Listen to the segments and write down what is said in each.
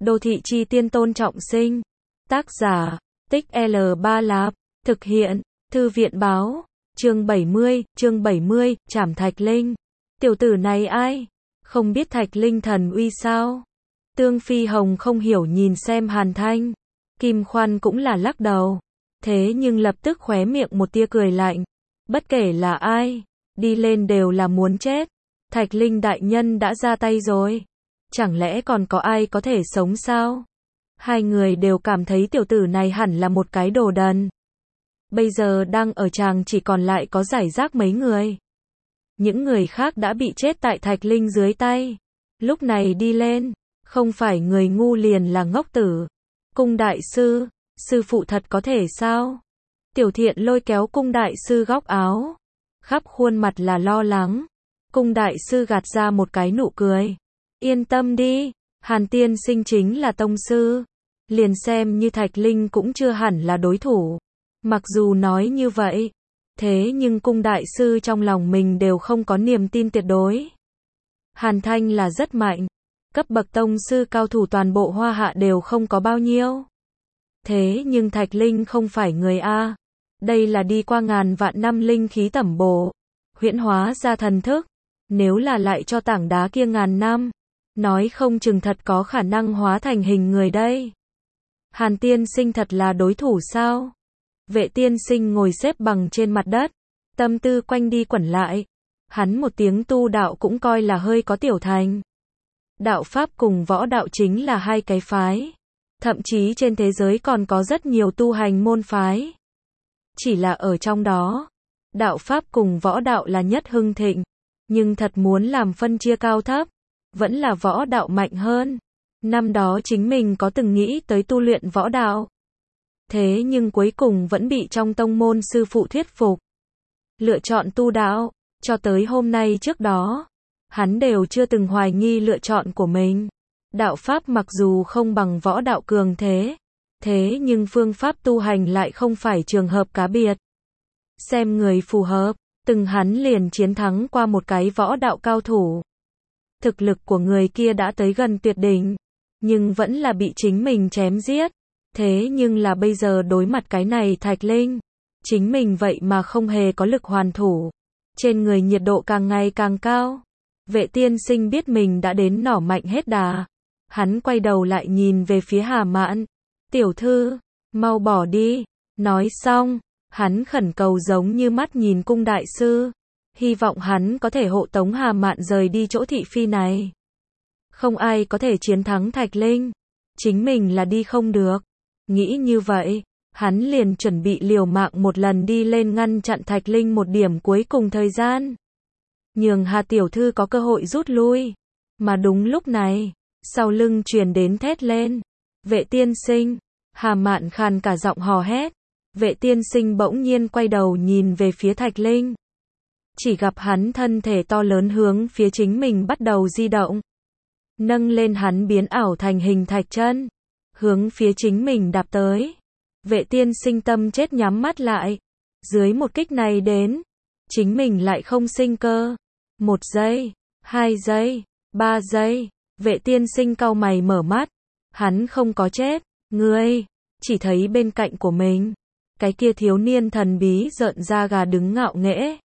Đô thị chi tiên Tôn Trọng Sinh. Tác giả, Tích L Ba Lạp. Thực hiện, Thư viện báo. Chương 70, Trảm Thạch Linh. Tiểu tử này ai? Không biết Thạch Linh thần uy sao? Tương Phi Hồng không hiểu nhìn xem Hàn Thanh. Kim Khoan cũng là lắc đầu. Thế nhưng lập tức khóe miệng một tia cười lạnh. Bất kể là ai, đi lên đều là muốn chết. Thạch Linh đại nhân đã ra tay rồi. Chẳng lẽ còn có ai có thể sống sao? Hai người đều cảm thấy tiểu tử này hẳn là một cái đồ đần. Bây giờ đang ở tràng chỉ còn lại có rải rác mấy người. Những người khác đã bị chết tại Thạch Linh dưới tay. Lúc này đi lên, không phải người ngu liền là ngốc tử. Cung đại sư, sư phụ thật có thể sao? Tiểu Thiện lôi kéo cung đại sư góc áo. Khắp khuôn mặt là lo lắng. Cung đại sư gạt ra một cái nụ cười. Yên tâm đi, Hàn tiên sinh chính là tông sư. Liền xem như Thạch Linh cũng chưa hẳn là đối thủ. Mặc dù nói như vậy, thế nhưng cung đại sư trong lòng mình đều không có niềm tin tuyệt đối. Hàn Thanh là rất mạnh. Cấp bậc tông sư cao thủ toàn bộ Hoa Hạ đều không có bao nhiêu. Thế nhưng Thạch Linh không phải người A. Đây là đi qua ngàn vạn năm linh khí tẩm bổ, huyễn hóa ra thần thức. Nếu là lại cho tảng đá kia ngàn năm, nói không chừng thật có khả năng hóa thành hình người đây. Hàn tiên sinh thật là đối thủ sao? Vệ tiên sinh ngồi xếp bằng trên mặt đất, tâm tư quanh đi quẩn lại. Hắn một tiếng tu đạo cũng coi là hơi có tiểu thành. Đạo Pháp cùng võ đạo chính là hai cái phái. Thậm chí trên thế giới còn có rất nhiều tu hành môn phái. Chỉ là ở trong đó, đạo Pháp cùng võ đạo là nhất hưng thịnh. Nhưng thật muốn làm phân chia cao thấp, vẫn là võ đạo mạnh hơn. Năm đó chính mình có từng nghĩ tới tu luyện võ đạo. Thế nhưng cuối cùng vẫn bị trong tông môn sư phụ thuyết phục. Lựa chọn tu đạo, cho tới hôm nay trước đó, hắn đều chưa từng hoài nghi lựa chọn của mình. Đạo Pháp mặc dù không bằng võ đạo cường thế nhưng phương pháp tu hành lại không phải trường hợp cá biệt. Xem người phù hợp, từng hắn liền chiến thắng qua một cái võ đạo cao thủ. Thực lực của người kia đã tới gần tuyệt đỉnh, nhưng vẫn là bị chính mình chém giết. Thế nhưng là bây giờ đối mặt cái này Thạch Linh, chính mình vậy mà không hề có lực hoàn thủ. Trên người nhiệt độ càng ngày càng cao. Vệ tiên sinh biết mình đã đến nỏ mạnh hết đà. Hắn quay đầu lại nhìn về phía Hà Mạn. Tiểu thư, mau bỏ đi. Nói xong, hắn khẩn cầu giống như mắt nhìn cung đại sư. Hy vọng hắn có thể hộ tống Hà Mạn rời đi chỗ thị phi này. Không ai có thể chiến thắng Thạch Linh. Chính mình là đi không được. Nghĩ như vậy, hắn liền chuẩn bị liều mạng một lần đi lên ngăn chặn Thạch Linh một điểm cuối cùng thời gian. Nhường Hà tiểu thư có cơ hội rút lui. Mà đúng lúc này, sau lưng truyền đến thét lên. Vệ tiên sinh, Hà Mạn khàn cả giọng hò hét. Vệ tiên sinh bỗng nhiên quay đầu nhìn về phía Thạch Linh. Chỉ gặp hắn thân thể to lớn hướng phía chính mình bắt đầu di động. Nâng lên hắn biến ảo thành hình thạch chân. Hướng phía chính mình đạp tới. Vệ tiên sinh tâm chết nhắm mắt lại. Dưới một kích này đến, chính mình lại không sinh cơ. 1 giây, 2 giây, 3 giây. Vệ tiên sinh cau mày mở mắt. Hắn không có chết. Ngươi, chỉ thấy bên cạnh của mình, cái kia thiếu niên thần bí rợn da gà đứng ngạo nghễ.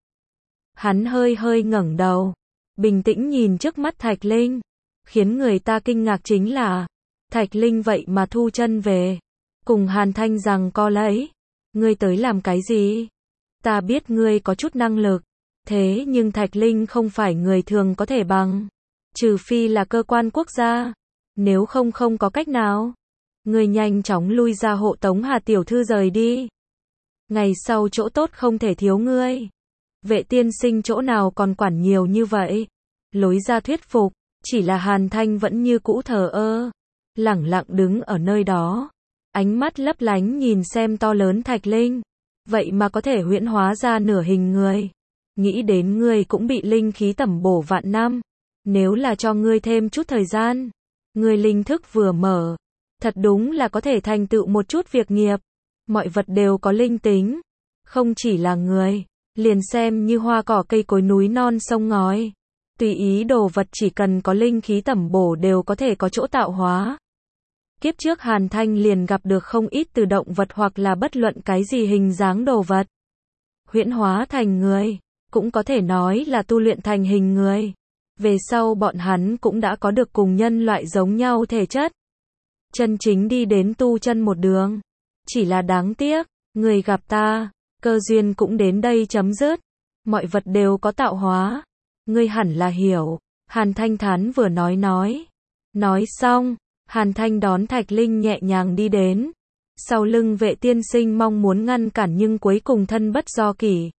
Hắn hơi hơi ngẩng đầu, bình tĩnh nhìn trước mắt Thạch Linh. Khiến người ta kinh ngạc chính là, Thạch Linh vậy mà thu chân về. Cùng Hàn Thanh rằng co lấy. Ngươi tới làm cái gì? Ta biết ngươi có chút năng lực. Thế nhưng Thạch Linh không phải người thường có thể bằng. Trừ phi là cơ quan quốc gia. Nếu không có cách nào. Ngươi nhanh chóng lui ra hộ tống Hà tiểu thư rời đi. Ngày sau chỗ tốt không thể thiếu ngươi. Vệ tiên sinh chỗ nào còn quản nhiều như vậy. Lối ra thuyết phục. Chỉ là Hàn Thanh vẫn như cũ thờ ơ. Lẳng lặng đứng ở nơi đó. Ánh mắt lấp lánh nhìn xem to lớn Thạch Linh. Vậy mà có thể huyễn hóa ra nửa hình người. Nghĩ đến ngươi cũng bị linh khí tẩm bổ vạn năm. Nếu là cho ngươi thêm chút thời gian. Ngươi linh thức vừa mở. Thật đúng là có thể thành tựu một chút việc nghiệp. Mọi vật đều có linh tính. Không chỉ là người. Liền xem như hoa cỏ cây cối núi non sông ngói. Tùy ý đồ vật chỉ cần có linh khí tẩm bổ đều có thể có chỗ tạo hóa. Kiếp trước Hàn Thanh liền gặp được không ít từ động vật hoặc là bất luận cái gì hình dáng đồ vật. Huyễn hóa thành người, cũng có thể nói là tu luyện thành hình người. Về sau bọn hắn cũng đã có được cùng nhân loại giống nhau thể chất. Chân chính đi đến tu chân một đường. Chỉ là đáng tiếc, người gặp ta, cơ duyên cũng đến đây chấm dứt. Mọi vật đều có tạo hóa. Ngươi hẳn là hiểu. Hàn Thanh thán vừa nói. Nói xong, Hàn Thanh đón Thạch Linh nhẹ nhàng đi đến. Sau lưng Vệ tiên sinh mong muốn ngăn cản nhưng cuối cùng thân bất do kỷ.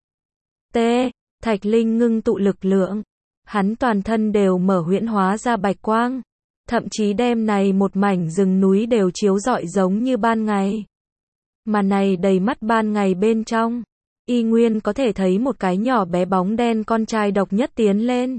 Thạch Linh ngưng tụ lực lượng. Hắn toàn thân đều mở huyễn hóa ra bạch quang. Thậm chí đem này một mảnh rừng núi đều chiếu rọi giống như ban ngày. Mà này đầy mắt ban ngày bên trong. Y nguyên có thể thấy một cái nhỏ bé bóng đen con trai độc nhất tiến lên.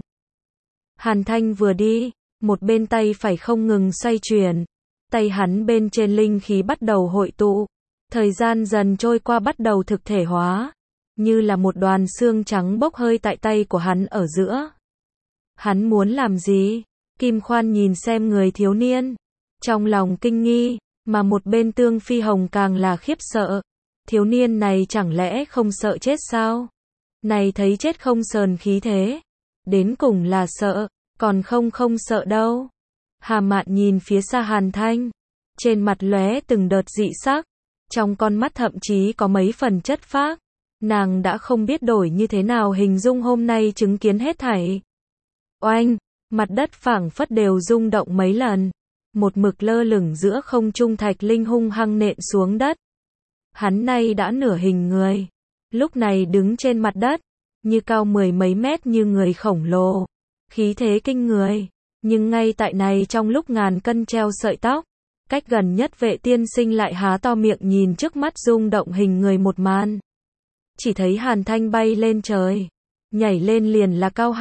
Hàn Thanh vừa đi, một bên tay phải không ngừng xoay chuyển. Tay hắn bên trên linh khí bắt đầu hội tụ. Thời gian dần trôi qua bắt đầu thực thể hóa. Như là một đoàn xương trắng bốc hơi tại tay của hắn ở giữa. Hắn muốn làm gì? Kim Khoan nhìn xem người thiếu niên. Trong lòng kinh nghi, mà một bên Tương Phi Hồng càng là khiếp sợ. Thiếu niên này chẳng lẽ không sợ chết sao? Này thấy chết không sờn khí thế. Đến cùng là sợ, còn không sợ đâu. Hà Mạn nhìn phía xa Hàn Thanh. Trên mặt lóe từng đợt dị sắc. Trong con mắt thậm chí có mấy phần chất phác. Nàng đã không biết đổi như thế nào hình dung hôm nay chứng kiến hết thảy. Oanh, mặt đất phảng phất đều rung động mấy lần. Một mực lơ lửng giữa không trung Thạch Linh hung hăng nện xuống đất. Hắn nay đã nửa hình người. Lúc này đứng trên mặt đất, như cao mười mấy mét như người khổng lồ. Khí thế kinh người. Nhưng ngay tại này trong lúc ngàn cân treo sợi tóc, cách gần nhất Vệ tiên sinh lại há to miệng nhìn trước mắt rung động hình người một màn. Chỉ thấy Hàn Thanh bay lên trời. Nhảy lên liền là cao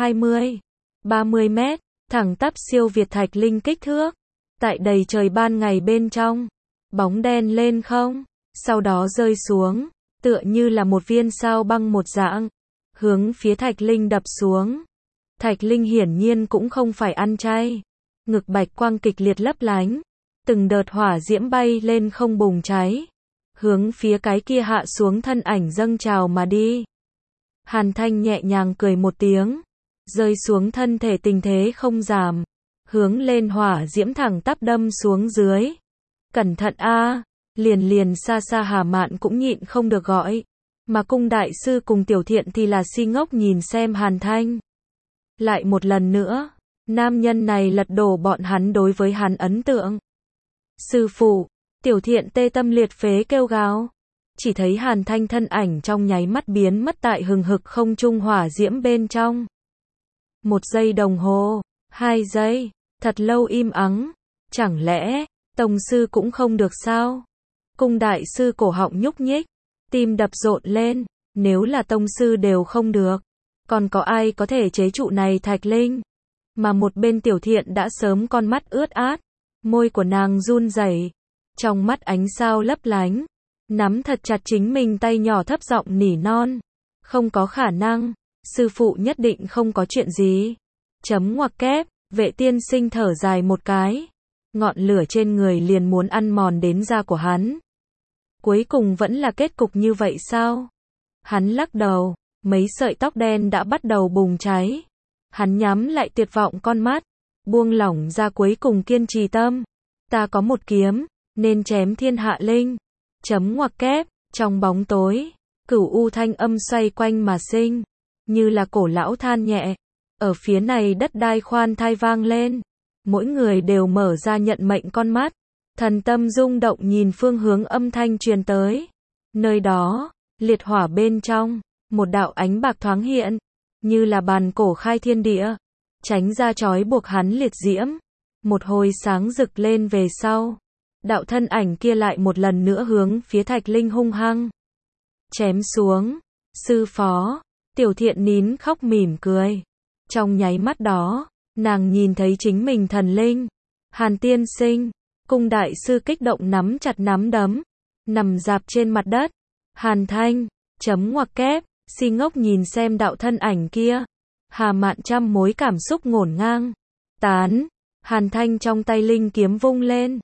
20-30 mét, thẳng tắp siêu việt Thạch Linh kích thước. Tại đầy trời ban ngày bên trong, bóng đen lên không, sau đó rơi xuống, tựa như là một viên sao băng một dạng, hướng phía Thạch Linh đập xuống. Thạch Linh hiển nhiên cũng không phải ăn chay, ngực bạch quang kịch liệt lấp lánh, từng đợt hỏa diễm bay lên không bùng cháy, hướng phía cái kia hạ xuống thân ảnh dâng trào mà đi. Hàn Thanh nhẹ nhàng cười một tiếng, rơi xuống thân thể tình thế không giảm, hướng lên hỏa diễm thẳng tắp đâm xuống dưới. Cẩn thận a, liền xa xa Hà Mạn cũng nhịn không được gọi. Mà Cung đại sư cùng Tiểu Thiện thì là si ngốc nhìn xem Hàn Thanh. Lại một lần nữa, nam nhân này lật đổ bọn hắn đối với hắn ấn tượng. Sư phụ, Tiểu Thiện tê tâm liệt phế kêu gào. Chỉ thấy Hàn Thanh thân ảnh trong nháy mắt biến mất tại hừng hực không trung hỏa diễm bên trong. 1 giây đồng hồ, 2 giây, thật lâu im ắng. Chẳng lẽ, Tông sư cũng không được sao? Cung đại sư cổ họng nhúc nhích, tim đập rộn lên, nếu là tông sư đều không được, còn có ai có thể chế trụ này Thạch Linh? Mà một bên Tiểu Thiện đã sớm con mắt ướt át, môi của nàng run rẩy, trong mắt ánh sao lấp lánh, nắm thật chặt chính mình tay nhỏ thấp giọng nỉ non. Không có khả năng, sư phụ nhất định không có chuyện gì. Chấm ngoặc kép, Vệ tiên sinh thở dài một cái. Ngọn lửa trên người liền muốn ăn mòn đến da của hắn. Cuối cùng vẫn là kết cục như vậy sao? Hắn lắc đầu, mấy sợi tóc đen đã bắt đầu bùng cháy. Hắn nhắm lại tuyệt vọng con mắt, buông lỏng ra cuối cùng kiên trì tâm. Ta có một kiếm, nên chém thiên hạ linh. Chấm ngoặc kép, trong bóng tối, cửu u thanh âm xoay quanh mà sinh, như là cổ lão than nhẹ. Ở phía này đất đai khoan thai vang lên. Mỗi người đều mở ra nhận mệnh con mắt, thần tâm rung động nhìn phương hướng âm thanh truyền tới. Nơi đó, liệt hỏa bên trong, một đạo ánh bạc thoáng hiện, như là bàn cổ khai thiên địa, tránh ra trói buộc hắn liệt diễm. Một hồi sáng rực lên về sau, đạo thân ảnh kia lại một lần nữa hướng phía Thạch Linh hung hăng chém xuống. Sư phó, Tiểu Thiện nín khóc mỉm cười. Trong nháy mắt đó, nàng nhìn thấy chính mình thần linh. Hàn tiên sinh, Cung đại sư kích động nắm chặt nắm đấm, nằm dạp trên mặt đất. Hàn Thanh, chấm ngoặc kép, si ngốc nhìn xem đạo thân ảnh kia. Hà Mạn trăm mối cảm xúc ngổn ngang. Tán, Hàn Thanh trong tay linh kiếm vung lên,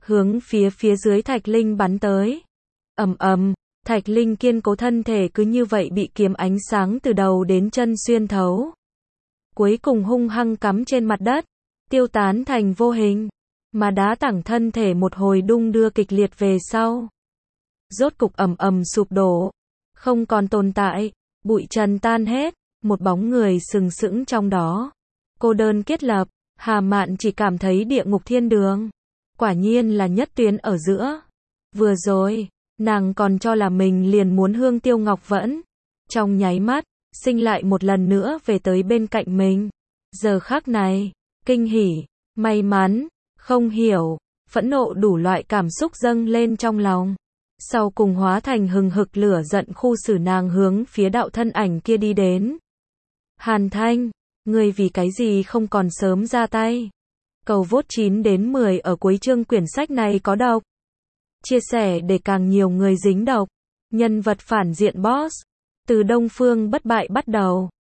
hướng phía dưới Thạch Linh bắn tới. Ầm ầm, Thạch Linh kiên cố thân thể cứ như vậy bị kiếm ánh sáng từ đầu đến chân xuyên thấu. Cuối cùng hung hăng cắm trên mặt đất, tiêu tán thành vô hình, mà đá tảng thân thể một hồi đung đưa kịch liệt về sau. Rốt cục ầm ầm sụp đổ, không còn tồn tại, bụi trần tan hết, một bóng người sừng sững trong đó. Cô đơn kết lập, Hà Mạn chỉ cảm thấy địa ngục thiên đường. Quả nhiên là nhất tuyến ở giữa. Vừa rồi, nàng còn cho là mình liền muốn Hương Tiêu Ngọc Vẫn. Trong nháy mắt, sinh lại một lần nữa về tới bên cạnh mình. Giờ khắc này, kinh hỉ, may mắn, không hiểu, phẫn nộ đủ loại cảm xúc dâng lên trong lòng. Sau cùng hóa thành hừng hực lửa giận khu xử nàng hướng phía đạo thân ảnh kia đi đến. Hàn Thanh, ngươi vì cái gì không còn sớm ra tay? Cầu vote 9 đến 10 ở cuối chương quyển sách này có độc. Chia sẻ để càng nhiều người dính độc. Nhân vật phản diện boss. Từ Đông Phương bất bại bắt đầu.